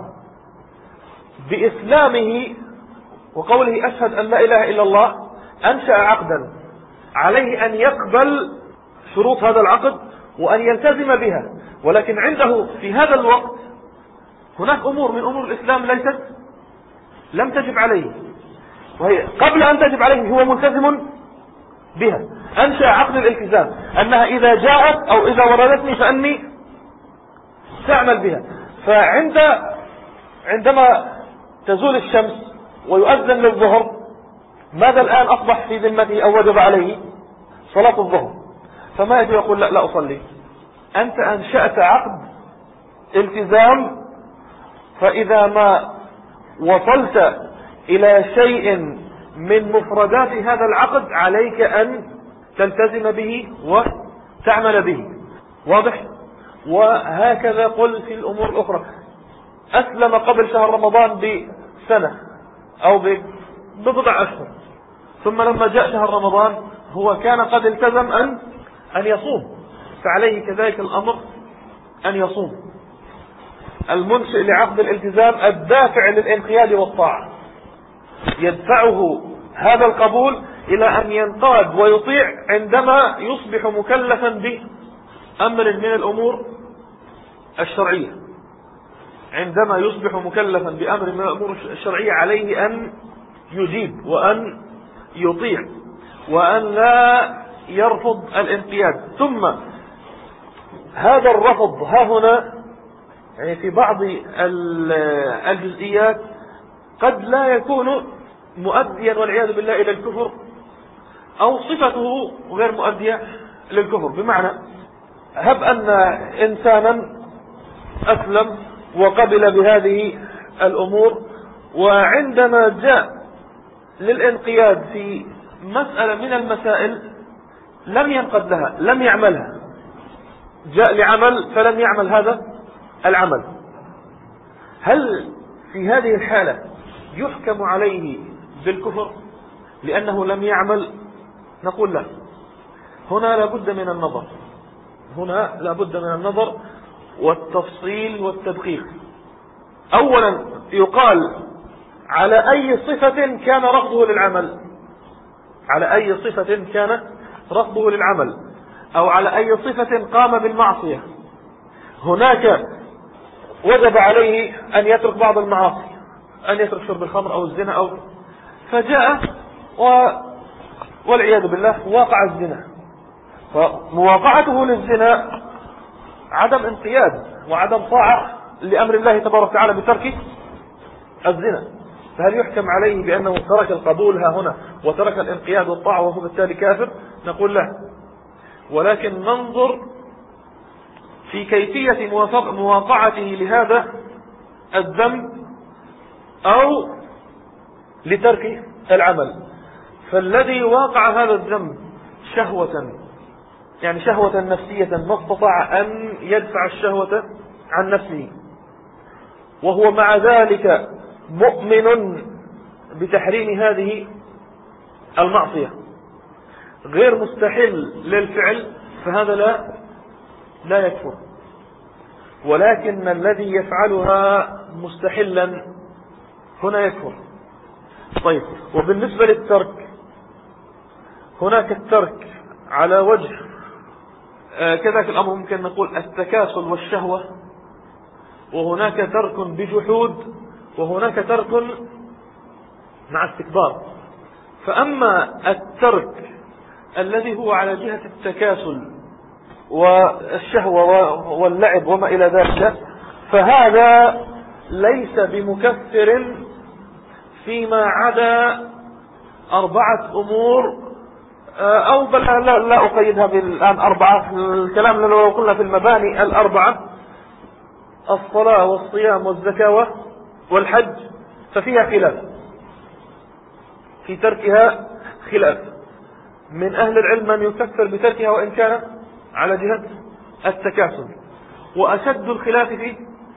بإسلامه وقوله أشهد أن لا إله إلا الله أنشأ عقدا، عليه أن يقبل شروط هذا العقد وأن يلتزم بها. ولكن عنده في هذا الوقت هناك أمور من أمور الإسلام ليست لم تجب عليه، وهي قبل أن تجب عليه هو ملتزم بها. أنشأ عقد الالتزام أنها إذا جاءت أو إذا وردتني فأني سأعمل بها. فعند عندما تزول الشمس ويؤذن للظهر، ماذا الآن أصبح في ذمته أو وجب عليه؟ صلاة الظهر. فما يجب يقول لا لا أصلي. أنت أنشأت عقد التزام، فإذا ما وصلت إلى شيء من مفردات هذا العقد عليك أن تلتزم به وتعمل به. واضح؟ وهكذا قل في الأمور الأخرى. أسلم قبل شهر رمضان بسنة أو ببضع أشهر، ثم لما جاء شهر رمضان هو كان قد التزم أن أن يصوم، فعليه كذلك الأمر أن يصوم. المنشئ لعقد الالتزام الدافع للانقياد والطاعة، يدفعه هذا القبول إلى أن ينقاد ويطيع عندما يصبح مكلفا بأمر من الأمور الشرعية. عندما يصبح مكلفا بأمر من الأمور الشرعية عليه أن يجيب وأن يطيع وأن لا يرفض الانقياد. ثم هذا الرفض ها هنا يعني في بعض الجزئيات قد لا يكون مؤديا والعياذ بالله إلى الكفر، أو صفته غير مؤدية للكفر. بمعنى هب أن إنسانا أسلم وقبل بهذه الأمور، وعندما جاء للانقياد في مسألة من المسائل لم ينقد لها، لم يعملها، جاء لعمل فلم يعمل هذا العمل، هل في هذه الحالة يحكم عليه بالكفر لأنه لم يعمل؟ نقول لا، هنا لابد من النظر، هنا لابد من النظر والتفصيل والتدقيق. أولا يقال على أي صفة كان رفضه للعمل، على أي صفة كان رفضه للعمل، أو على أي صفة قام بالمعصية. هناك وجب عليه أن يترك بعض المعاصي، أن يترك شرب الخمر أو الزنا، أو فجاء و... والعياذ بالله واقع الزنا، فمواقعته للزنا عدم انقياد وعدم طاعة لأمر الله تبارك وتعالى بترك الزنا، فهل يحكم عليه بأنه ترك القبول ها هنا وترك الانقياد والطاعة وهو بالتالي كافر؟ نقول لا، ولكن ننظر في كيفية مواقعته لهذا الذنب أو لترك العمل. فالذي واقع هذا الذنب شهوة، يعني شهوة نفسية، ما استطاع أن يدفع الشهوة عن نفسه، وهو مع ذلك مؤمن بتحريم هذه المعصية، غير مستحل للفعل، فهذا لا لا يكفر. ولكن الذي يفعلها مستحلا هنا يكفر. طيب، وبالنسبة للترك، هناك الترك على وجه آه كذلك الأمر ممكن نقول التكاسل والشهوة، وهناك ترك بجحود، وهناك ترك مع استكبار. فأما الترك الذي هو على جهة التكاسل والشهوة واللعب وما إلى ذلك، فهذا ليس بمكفر فيما عدا أربعة أمور، أو بل لا, لا أقيدها بالآن أربعة، الكلام لو قلنا في المباني الأربعة: الصلاة والصيام والزكاة والحج، ففيها خلاف في تركها، خلاف من أهل العلم من يكفر بتركها وإن كان على جهة التكاسل. وأشد الخلاف في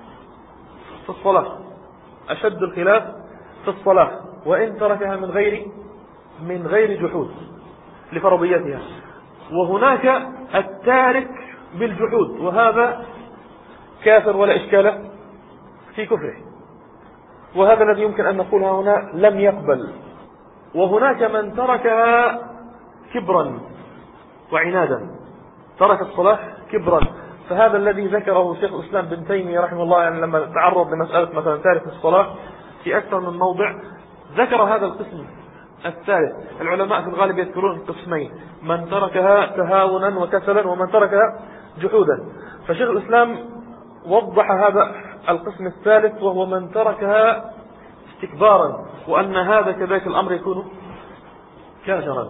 في الصلاة، أشد الخلاف في الصلاة وإن تركها من غير من غير جحود لفرضيتها. وهناك التارك بالجحود، وهذا كافر ولا إشكال في كفره، وهذا الذي يمكن أن نقولها هنا لم يقبل. وهناك من تركها كبرا وعنادا، ترك الصلاة كبرا، فهذا الذي ذكره شيخ الإسلام بن تيمية رحمه الله، يعني لما تعرض لمسألة مثلا تارك الصلاة في أكثر من موضع ذكر هذا القسم الثالث. العلماء في الغالب يذكرون قسمين: من تركها تهاونا وكسلا، ومن تركها جحودا. فشيخ الإسلام وضح هذا القسم الثالث، وهو من تركها استكبارا، وأن هذا كذلك الأمر يكون كافرا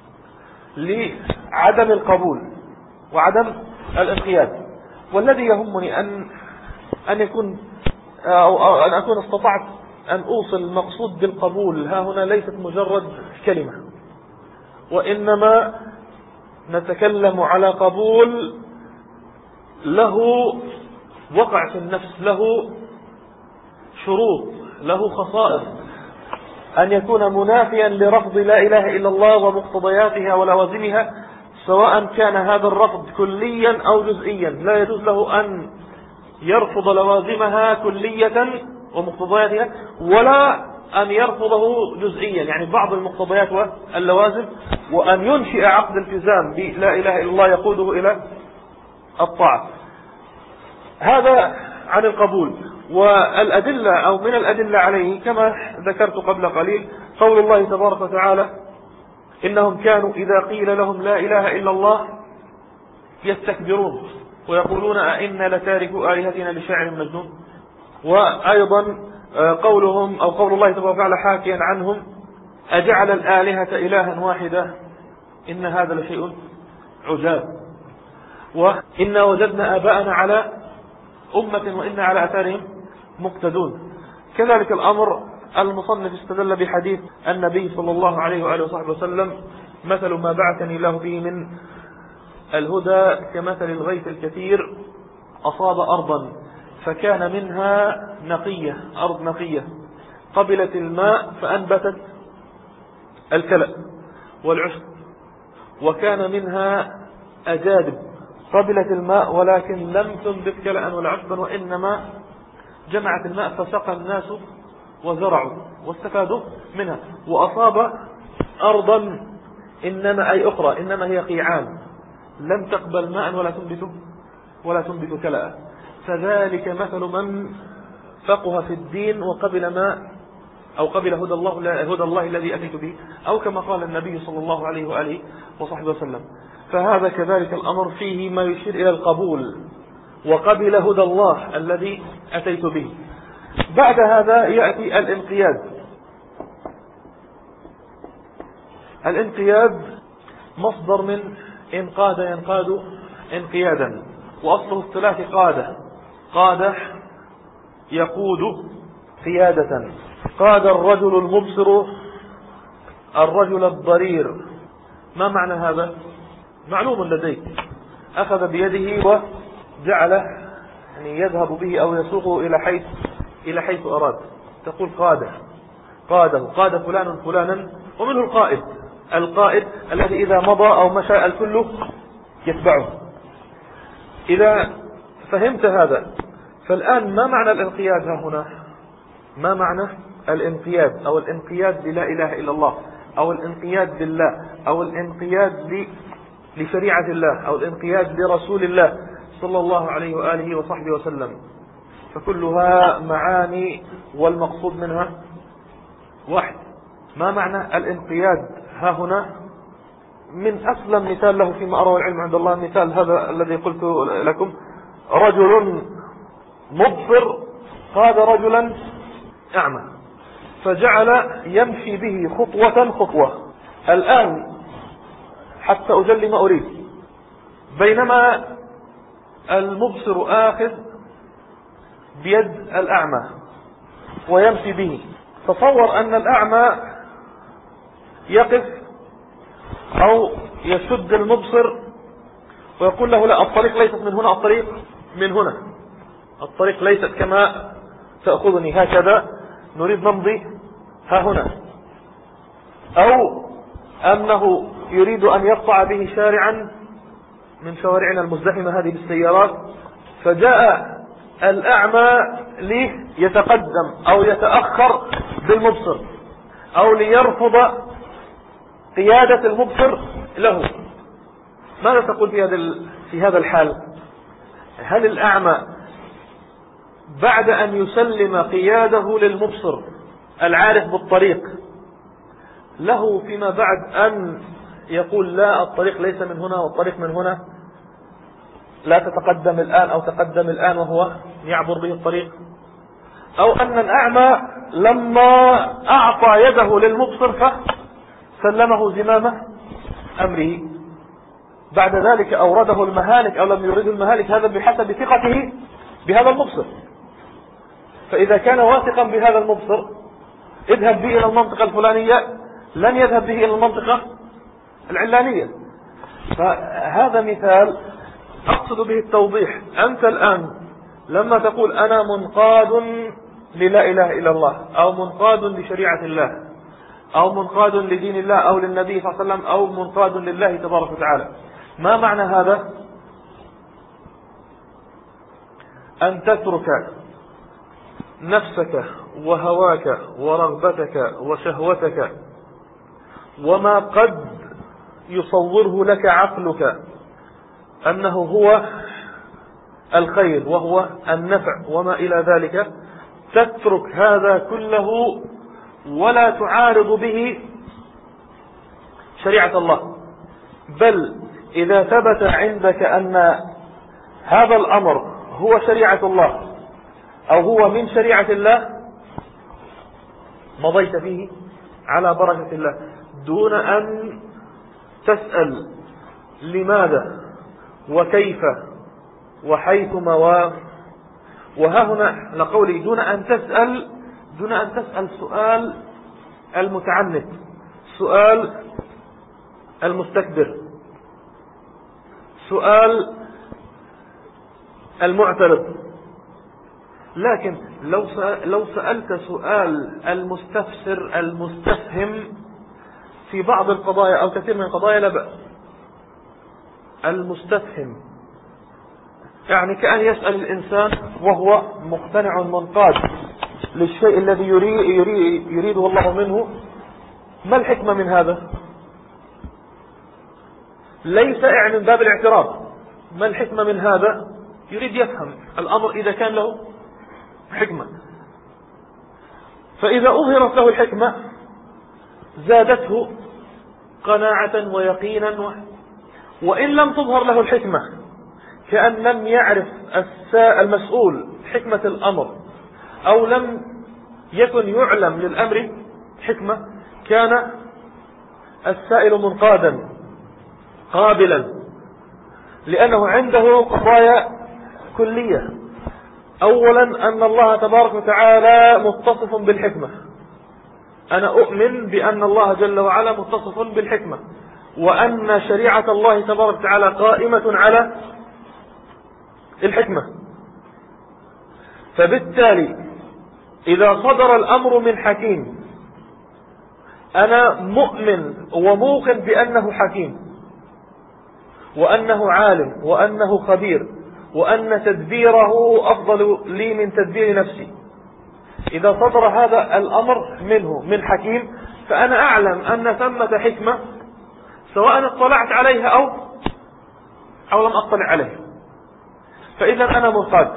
لعدم القبول وعدم الانقياد. والذي يهمني أن أن يكون أو أن أكون استطعت أن أوصل المقصود بالقبول ها هنا ليست مجرد كلمة، وإنما نتكلم على قبول له وقع في النفس، له شروط، له خصائص، أن يكون منافيا لرفض لا إله إلا الله ومقتضياتها ولوازمها، سواء كان هذا الرفض كليا أو جزئيا. لا يجوز له أن يرفض لوازمها كلية ومقتضياتها، ولا أن يرفضه جزئيا، يعني بعض المقتضيات واللوازم، وأن ينشئ عقد التزام بلا إله إلا الله يقوده إلى الطاعة. هذا عن القبول. والأدلة أو من الأدلة عليه كما ذكرت قبل قليل قول الله تبارك وتعالى: إنهم كانوا إذا قيل لهم لا إله إلا الله يستكبرون ويقولون أئنا لتاركوا آلهتنا لشاعر مجنون. وأيضا قولهم أو قول الله تبارك وتعالى حاكيا عنهم: أجعل الآلهة إلها واحدة إن هذا لشيء عجاب، وإنا وجدنا آباءنا على أمة وإنا على أثارهم مقتدون. كذلك الأمر المصنف استدل بحديث النبي صلى الله عليه وآله وصحبه وسلم: مثل ما بعثني الله به من الهدى كمثل الغيث الكثير أصاب أرضا فكان منها نقية، أرض نقية قبلت الماء فأنبتت الكلأ والعشب، وكان منها أجادب قبلت الماء ولكن لم تنبت كلأ ولا عشبا، وإنما جمعت الماء فسقى الناس وزرعوا واستفادوا منها. وأصاب أرضا إنما أي أخرى إنما هي قيعان لم تقبل ماء ولا تنبت ولا تنبت كلأ. فذلك مثل من فقه في الدين وقبل ما أو قبل هدى الله, هدى الله الذي أتيت به، أو كما قال النبي صلى الله عليه وآله وصحبه وسلم. فهذا كذلك الأمر فيه ما يشير إلى القبول وقبل هدى الله الذي أتيت به. بعد هذا يأتي الانقياد. الانقياد مصدر من انقاد ينقاد انقيادا، وأصله الثلاثي قادة، قادة يقود قيادة. قاد الرجل المبصر الرجل الضرير. ما معنى هذا؟ معلوم لديك، أخذ بيده وجعله يعني يذهب به أو يسوقه إلى حيث إلى حيث أراد. تقول قاده قاده قاد فلان فلانا. ومنه القائد، القائد الذي إذا مضى أو مشى الكل يتبعه. إذا فهمت هذا، فالآن ما معنى الانقياد ها هنا؟ ما معنى الانقياد أو الانقياد للا إله إلا الله، أو الانقياد لله، أو الانقياد لشريعة الله، أو الانقياد لرسول الله صلى الله عليه وآله وصحبه وسلم؟ فكلها معاني والمقصود منها واحد. ما معنى الانقياد ها هنا؟ من أسلم مثال له فيما أرى العلم عند الله مثال هذا الذي قلت لكم: رجل مبصر قاد رجلا أعمى فجعل يمشي به خطوة خطوة. الآن حتى أجلي ما أريد، بينما المبصر آخذ بيد الأعمى ويمشي به، تصور أن الأعمى يقف أو يشد المبصر ويقول له: لا، الطريق ليست من هنا، الطريق من هنا، الطريق ليست كما تأخذني هكذا، نريد نمضي ها هنا. أو أنه يريد أن يقطع به شارعا من شوارعنا المزدحمة هذه بالسيارات، فجاء الأعمى ليتقدم أو يتأخر بالمبصر أو ليرفض قيادة المبصر له. ماذا تقول في هذا في هذا الحال؟ هل الأعمى بعد أن يسلم قياده للمبصر العارف بالطريق له فيما بعد أن يقول: لا، الطريق ليس من هنا والطريق من هنا، لا تتقدم الآن أو تقدم الآن، وهو يعبر به الطريق؟ أو أن الأعمى لما أعطى يده للمبصر فسلمه زمام أمره، بعد ذلك أورده المهالك أو لم يرده المهالك، هذا بحسب ثقته بهذا المبصر. فإذا كان واثقا بهذا المبصر اذهب به إلى المنطقة الفلانية، لن يذهب به إلى المنطقة العلانية. فهذا مثال أقصد به التوضيح. أنت الآن لما تقول: أنا منقاد للا إله إلا الله، أو منقاد لشريعة الله، أو منقاد لدين الله أو للنبي صلى الله عليه وسلم، أو منقاد لله تبارك وتعالى، ما معنى هذا؟ أن تترك نفسك وهواك ورغبتك وشهوتك وما قد يصوره لك عقلك أنه هو الخير وهو النفع وما إلى ذلك، تترك هذا كله ولا تعارض به شريعة الله. بل إذا ثبت عندك أن هذا الأمر هو شريعة الله أو هو من شريعة الله، مضيت فيه على بركة الله دون أن تسأل لماذا وكيف وحيثما و... وها هنا لقولي دون أن تسأل دون أن تسأل سؤال المتعنت، سؤال المستكبر، سؤال المعترض. لكن لو لو سألت سؤال المستفسر المستفهم في بعض القضايا أو كثير من القضايا لا بأس. المستفهم يعني كأن يسأل الإنسان وهو مقتنع منقاد للشيء الذي يريد يريد يريده الله منه، ما الحكمة من هذا؟ ليس يعني من باب الاعتراض، ما الحكمة من هذا؟ يريد يفهم الأمر إذا كان له حكمة. فإذا أظهرت له الحكمة زادته قناعة ويقينا، وإن لم تظهر له الحكمة كأن لم يعرف المسؤول حكمة الأمر أو لم يكن يعلم للأمر حكمة، كان السائل منقادا قابلا، لأنه عنده قضايا كلية. أولا أن الله تبارك وتعالى متصف بالحكمة، أنا أؤمن بأن الله جل وعلا متصف بالحكمة، وأن شريعة الله تبارك وتعالى قائمة على الحكمة. فبالتالي إذا صدر الأمر من حكيم أنا مؤمن وموقن بأنه حكيم، وأنه عالم، وأنه خبير، وأن تدبيره أفضل لي من تدبير نفسي. إذا صدر هذا الأمر منه من حكيم فأنا أعلم أن ثمة حكمة سواء اطلعت عليها أو أو لم أطلع عليها. فإذا أنا منقاد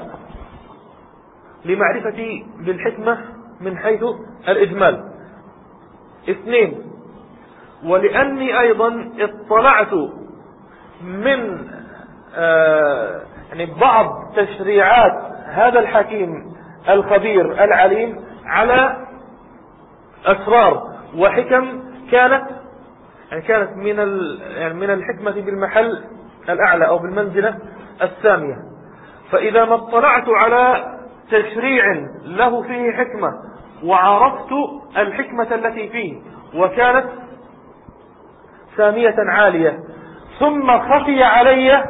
لمعرفتي بالحكمة من حيث الإجمال. اثنين، ولأني أيضا اطلعت من آه يعني بعض تشريعات هذا الحكيم الخبير العليم على أسرار وحكم كانت يعني كانت من يعني من الحكمة بالمحل الأعلى أو بالمنزلة السامية. فإذا ما اطلعت على تشريع له فيه حكمة وعرفت الحكمة التي فيه وكانت سامية عالية، ثم خفي علي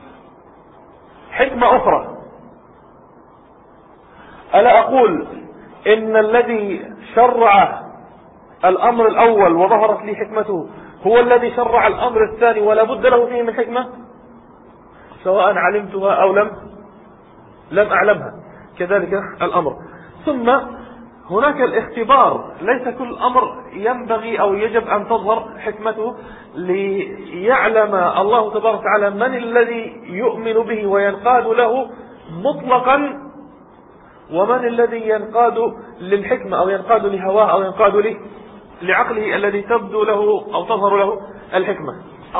حكمة أخرى، ألا أقول إن الذي شرع الأمر الأول وظهرت لي حكمته هو الذي شرع الأمر الثاني ولا بد له فيه من حكمة، سواء علمتها أو لم لم أعلمها؟ كذلك الأمر. ثم هناك الاختبار، ليس كل أمر ينبغي أو يجب أن تظهر حكمته ليعلم الله تبارك وتعالى من الذي يؤمن به وينقاد له مطلقا، ومن الذي ينقاد للحكمة أو ينقاد لهواه أو ينقاد له لعقله الذي تبدو له أو تظهر له الحكمة.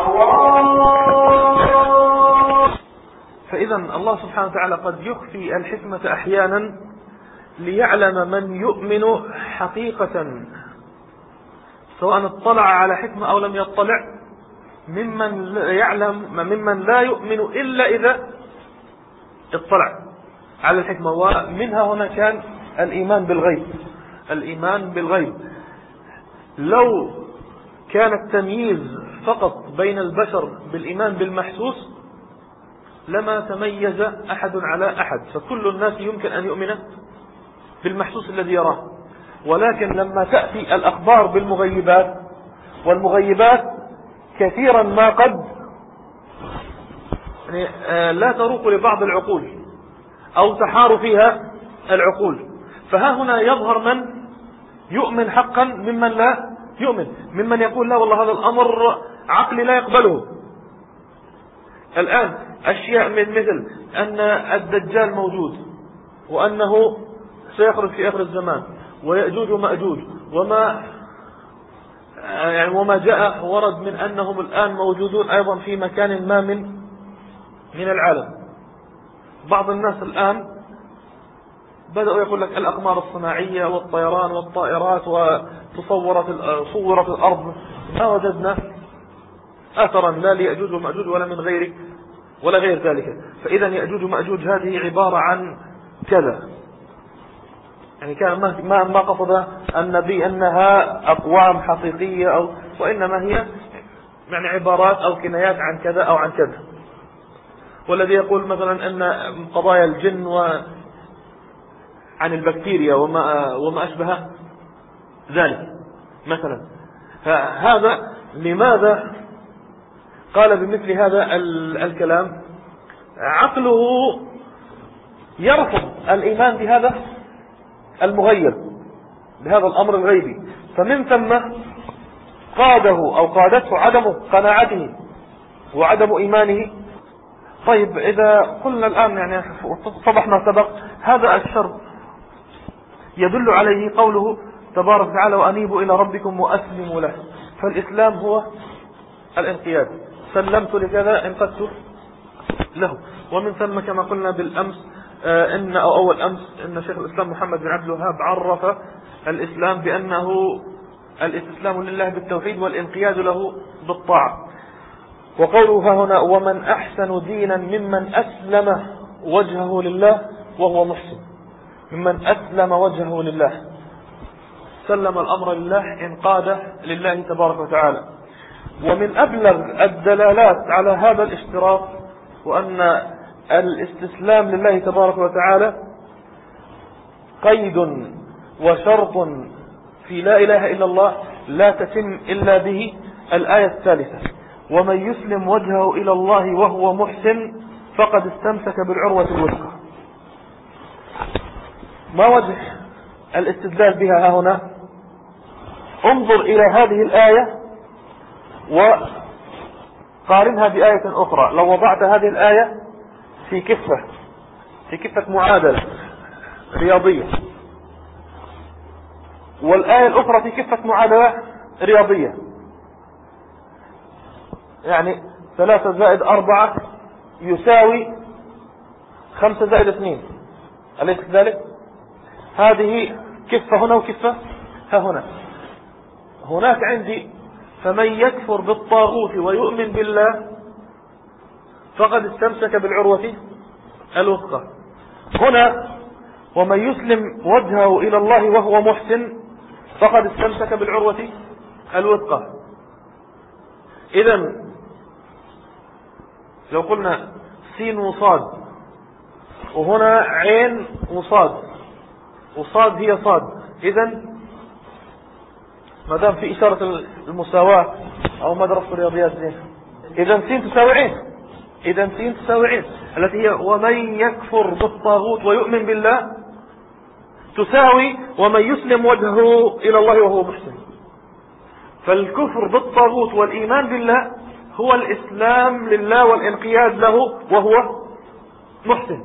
فإذا الله سبحانه وتعالى قد يخفي الحكمة أحيانا ليعلم من يؤمن حقيقة سواء اطلع على حكمة أو لم يطلع، ممن يعلم ممن لا يؤمن إلا إذا اطلع على الحكمة. ومنها هنا كان الإيمان بالغيب. الإيمان بالغيب لو كان التمييز فقط بين البشر بالإيمان بالمحسوس لما تميز أحد على أحد، فكل الناس يمكن أن يؤمن بالمحسوس الذي يراه. ولكن لما تأتي الأخبار بالمغيبات، والمغيبات كثيرا ما قد يعني لا تروق لبعض العقول أو تحار فيها العقول، فها هنا يظهر من يؤمن حقا ممن لا يؤمن، ممن يقول لا والله هذا الأمر عقلي لا يقبله. الآن أشياء من مثل أن الدجال موجود، وأنه سيخرج في آخر الزمان، ويأجوج ومأجوج، وما يعني وما جاء ورد من أنهم الآن موجودون أيضا في مكان ما من من العالم. بعض الناس الآن بدأوا يقول لك الأقمار الصناعية والطيران والطائرات وتصورت صورت الأرض، ما وجدنا أثرا لا ليأجوج ومأجوج ولا من غير ولا غير ذلك. فإذا يأجوج ومأجوج هذه عبارة عن كذا، يعني كان ما ما قصد النبي أنها أقوام حقيقية أو وإنما هي يعني عبارات أو كنايات عن كذا أو عن كذا. والذي يقول مثلا أن قضايا الجن وعن البكتيريا وما, وما أشبه ذلك مثلا. فهذا لماذا قال بمثل هذا الكلام؟ عقله يرفض الإيمان بهذا المغيب، بهذا الأمر الغيبي، فمن ثم قاده أو قادته عدم قناعته وعدم إيمانه. طيب إذا قلنا الآن يعني صبح ما سبق، هذا الشر يدل عليه قوله تبارك وتعالى وأنيبوا إلى ربكم وأسلموا له، فالإسلام هو الانقياد، سلمت لكذا انقدت له. ومن ثم كما قلنا بالأمس آه إن أو أول أمس إن شيخ الإسلام محمد بن عبد الوهاب عرف الإسلام بأنه الاستسلام لله بالتوحيد والانقياد له بالطاعة. وقوله ها هنا ومن أحسن دينا ممن أسلم وجهه لله وهو محسن، ممن أسلم وجهه لله، سلم الأمر لله، انقاد لله تبارك وتعالى. ومن أبلغ الدلالات على هذا الاشتراط وأن الاستسلام لله تبارك وتعالى قيد وشرط في لا إله إلا الله لا تتم إلا به الآية الثالثة ومن يسلم وجهه إلى الله وهو محسن فقد استمسك بالعروة الوثقى. ما وجه الاستدلال بها ها هنا؟ انظر إلى هذه الآية وقارنها بآية أخرى. لو وضعت هذه الآية في كفة في كفة معادلة رياضية والآية الأخرى في كفة معادلة رياضية، يعني ثلاثة زائد أربعة يساوي خمسة زائد اثنين، أليس كذلك؟ هذه كفة هنا وكفة ها هنا. هناك عندي فمن يكفر بالطاغوت ويؤمن بالله فقد استمسك بالعروة الوثقى. هنا ومن يسلم وجهه إلى الله وهو محسن فقد استمسك بالعروة الوثقى. إذن لو قلنا سين وصاد وهنا عين وصاد وصاد هي صاد، إذن ما دام في إشارة المساواة أو مدرسة الرياضيات زين، إذن سين تساوي عين، إذن سين تساوي عين التي هي ومن يكفر بالطاغوت ويؤمن بالله تساوي ومن يسلم وجهه إلى الله وهو محسن. فالكفر بالطاغوت والإيمان بالله هو الإسلام لله والانقياد له وهو محسن.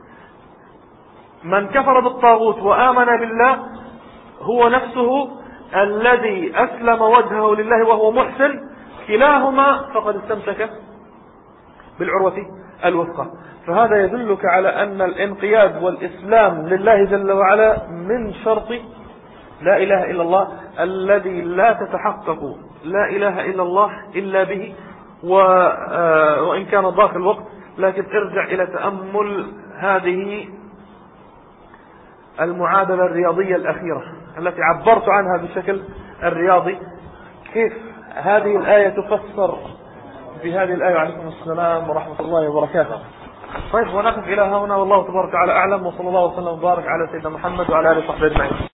من كفر بالطاغوت وآمن بالله هو نفسه الذي أسلم وجهه لله وهو محسن، كلاهما فقد استمسك بالعروة الوثقى. فهذا يدلك على أن الانقياد والإسلام لله جل وعلا من شرط لا إله إلا الله الذي لا تتحقق لا إله إلا الله إلا به. وإن كان ضاق الوقت لكن ارجع إلى تأمل هذه المعادلة الرياضية الأخيرة التي عبرت عنها بشكل الرياضي، كيف هذه الآية تفسر بهذه الآية. عليكم السلام ورحمة الله وبركاته. طيب ونقف إلى هنا والله تبارك وتعالى أعلم، وصلى الله وسلم وبارك على سيدنا محمد وعلى آله وصحبه أجمعين.